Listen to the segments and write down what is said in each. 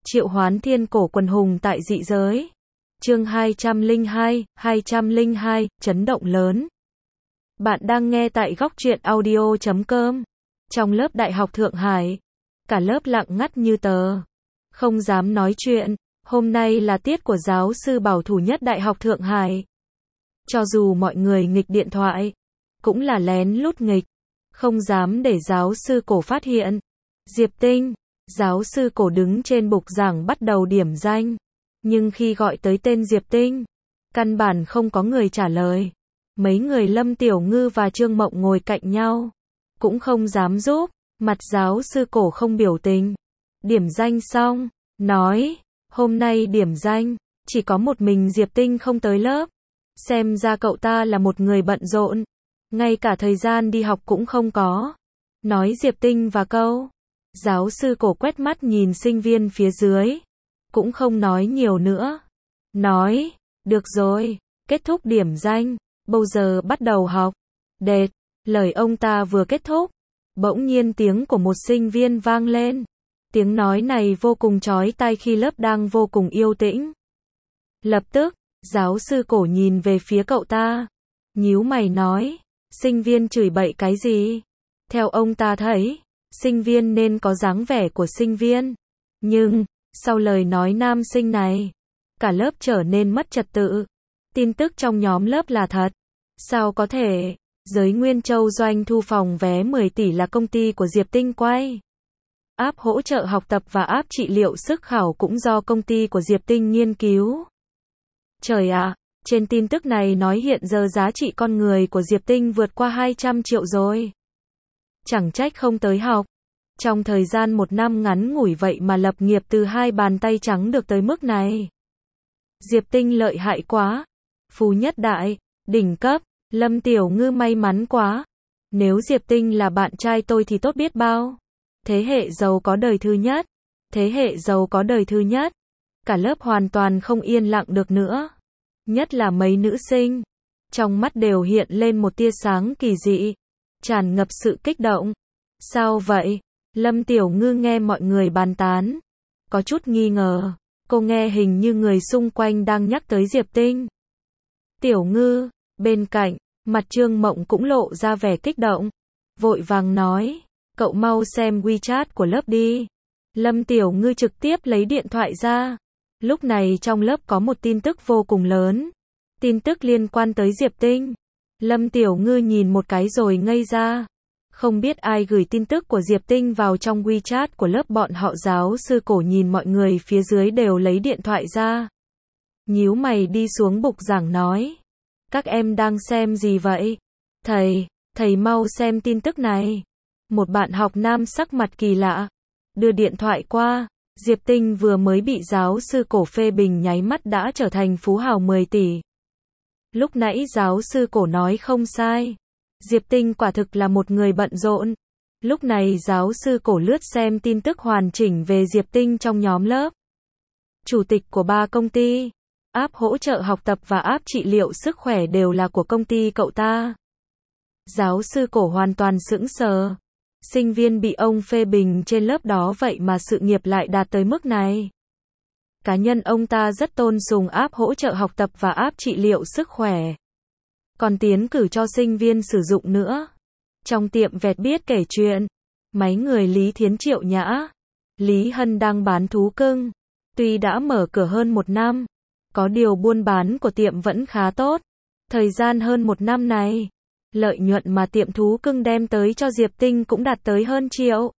Triệu Hoán Thiên Cổ Quần Hùng tại dị giới. Chương 202, chấn động lớn. Bạn đang nghe tại góc truyện audio.com. Trong lớp Đại học Thượng Hải, cả lớp lặng ngắt như tờ, không dám nói chuyện. Hôm nay là tiết của giáo sư bảo thủ nhất Đại học Thượng Hải. Cho dù mọi người nghịch điện thoại, cũng là lén lút nghịch, không dám để giáo sư cổ phát hiện. Diệp Tinh, giáo sư cổ đứng trên bục giảng bắt đầu điểm danh. Nhưng khi gọi tới tên Diệp Tinh, căn bản không có người trả lời. Mấy người Lâm Tiểu Ngư và Trương Mộng ngồi cạnh nhau, cũng không dám giúp. Mặt giáo sư cổ không biểu tình. Điểm danh xong, nói, hôm nay điểm danh, chỉ có một mình Diệp Tinh không tới lớp. Xem ra cậu ta là một người bận rộn, ngay cả thời gian đi học cũng không có. Nói Diệp Tinh và câu. Giáo sư cổ quét mắt nhìn sinh viên phía dưới, cũng không nói nhiều nữa. Nói, được rồi, kết thúc điểm danh, bây giờ bắt đầu học. Đệt, lời ông ta vừa kết thúc, bỗng nhiên tiếng của một sinh viên vang lên. Tiếng nói này vô cùng chói tai khi lớp đang vô cùng yên tĩnh. Lập tức, giáo sư cổ nhìn về phía cậu ta, nhíu mày nói, sinh viên chửi bậy cái gì? Theo ông ta thấy, sinh viên nên có dáng vẻ của sinh viên. Nhưng, sau lời nói nam sinh này, cả lớp trở nên mất trật tự. Tin tức trong nhóm lớp là thật. Sao có thể? Giới Nguyên Châu doanh thu phòng vé 10 tỷ là công ty của Diệp Tinh quay. App hỗ trợ học tập và app trị liệu sức khỏe cũng do công ty của Diệp Tinh nghiên cứu. Trời ạ, trên tin tức này nói hiện giờ giá trị con người của Diệp Tinh vượt qua 200 triệu rồi. Chẳng trách không tới học. Trong thời gian một năm ngắn ngủi vậy mà lập nghiệp từ hai bàn tay trắng được tới mức này. Diệp Tinh lợi hại quá. Phú nhất đại, đỉnh cấp, Lâm Tiểu Ngư may mắn quá. Nếu Diệp Tinh là bạn trai tôi thì tốt biết bao. Thế hệ giàu có đời thứ nhất. Thế hệ giàu có đời thứ nhất. Cả lớp hoàn toàn không yên lặng được nữa. Nhất là mấy nữ sinh. Trong mắt đều hiện lên một tia sáng kỳ dị, tràn ngập sự kích động. Sao vậy? Lâm Tiểu Ngư nghe mọi người bàn tán, có chút nghi ngờ. Cô nghe hình như người xung quanh đang nhắc tới Diệp Tinh. Tiểu Ngư, bên cạnh, mặt Trương Mộng cũng lộ ra vẻ kích động. Vội vàng nói, cậu mau xem WeChat của lớp đi. Lâm Tiểu Ngư trực tiếp lấy điện thoại ra. Lúc này trong lớp có một tin tức vô cùng lớn. Tin tức liên quan tới Diệp Tinh. Lâm Tiểu Ngư nhìn một cái rồi ngây ra. Không biết ai gửi tin tức của Diệp Tinh vào trong WeChat của lớp bọn họ. Giáo sư cổ nhìn mọi người phía dưới đều lấy điện thoại ra. Nhíu mày đi xuống bục giảng nói. Các em đang xem gì vậy? Thầy mau xem tin tức này. Một bạn học nam sắc mặt kỳ lạ, đưa điện thoại qua. Diệp Tinh vừa mới bị giáo sư cổ phê bình nháy mắt đã trở thành phú hào 10 tỷ. Lúc nãy giáo sư cổ nói không sai. Diệp Tinh quả thực là một người bận rộn. Lúc này giáo sư cổ lướt xem tin tức hoàn chỉnh về Diệp Tinh trong nhóm lớp. Chủ tịch của 3 công ty, app hỗ trợ học tập và app trị liệu sức khỏe đều là của công ty cậu ta. Giáo sư cổ hoàn toàn sững sờ. Sinh viên bị ông phê bình trên lớp đó vậy mà sự nghiệp lại đạt tới mức này. Cá nhân ông ta rất tôn sùng app hỗ trợ học tập và app trị liệu sức khỏe. Còn tiến cử cho sinh viên sử dụng nữa. Trong tiệm vẹt biết kể chuyện. Mấy người Lý Thiến Triệu Nhã, Lý Hân đang bán thú cưng. Tuy đã mở cửa hơn 1 năm, có điều buôn bán của tiệm vẫn khá tốt. Thời gian hơn 1 năm này, lợi nhuận mà tiệm thú cưng đem tới cho Diệp Tinh cũng đạt tới hơn triệu.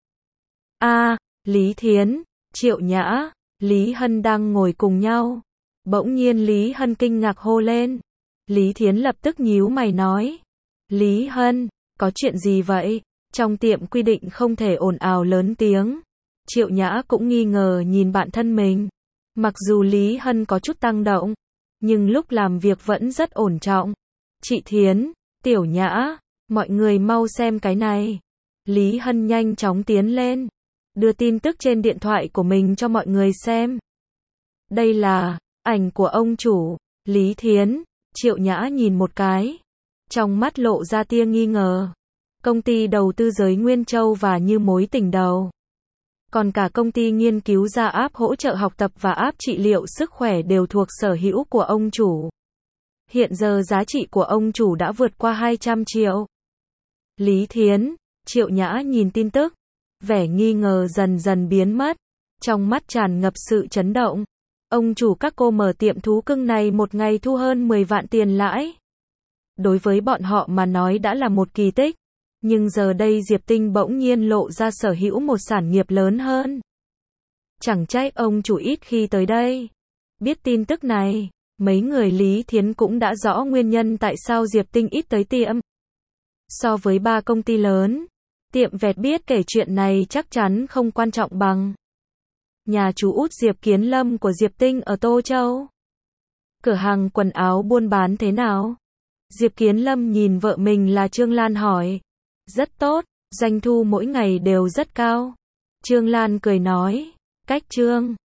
Lý Thiến, Triệu Nhã, Lý Hân đang ngồi cùng nhau. Bỗng nhiên Lý Hân kinh ngạc hô lên. Lý Thiến lập tức nhíu mày nói. Lý Hân, có chuyện gì vậy? Trong tiệm quy định không thể ồn ào lớn tiếng. Triệu Nhã cũng nghi ngờ nhìn bạn thân mình. Mặc dù Lý Hân có chút tăng động, nhưng lúc làm việc vẫn rất ổn trọng. Chị Thiến, Tiểu Nhã, mọi người mau xem cái này. Lý Hân nhanh chóng tiến lên, đưa tin tức trên điện thoại của mình cho mọi người xem. Đây là ảnh của ông chủ. Lý Thiến, Triệu Nhã nhìn một cái, trong mắt lộ ra tia nghi ngờ. Công ty đầu tư giới Nguyên Châu và như mối tình đầu. Còn cả công ty nghiên cứu ra app hỗ trợ học tập và app trị liệu sức khỏe đều thuộc sở hữu của ông chủ. Hiện giờ giá trị của ông chủ đã vượt qua 200 triệu. Lý Thiến, Triệu Nhã nhìn tin tức, vẻ nghi ngờ dần dần biến mất, trong mắt tràn ngập sự chấn động. Ông chủ các cô mở tiệm thú cưng này một ngày thu hơn 10 vạn tiền lãi. Đối với bọn họ mà nói đã là một kỳ tích, nhưng giờ đây Diệp Tinh bỗng nhiên lộ ra sở hữu một sản nghiệp lớn hơn. Chẳng trách ông chủ ít khi tới đây. Biết tin tức này, mấy người Lý Thiến cũng đã rõ nguyên nhân tại sao Diệp Tinh ít tới tiệm. So với 3 công ty lớn, tiệm vẹt biết kể chuyện này chắc chắn không quan trọng bằng nhà chú út Diệp Kiến Lâm của Diệp Tinh ở Tô Châu. Cửa hàng quần áo buôn bán thế nào? Diệp Kiến Lâm nhìn vợ mình là Trương Lan hỏi. Rất tốt, doanh thu mỗi ngày đều rất cao. Trương Lan cười nói. Cách Trương